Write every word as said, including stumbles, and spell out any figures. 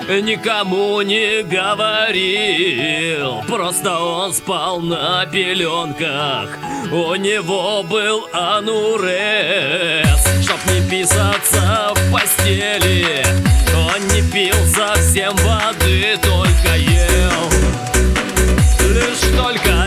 никому не говорил. Просто он спал на пеленках, у него был анурез. Чтоб не писаться в постели, он не пил совсем воды, только ел, лишь только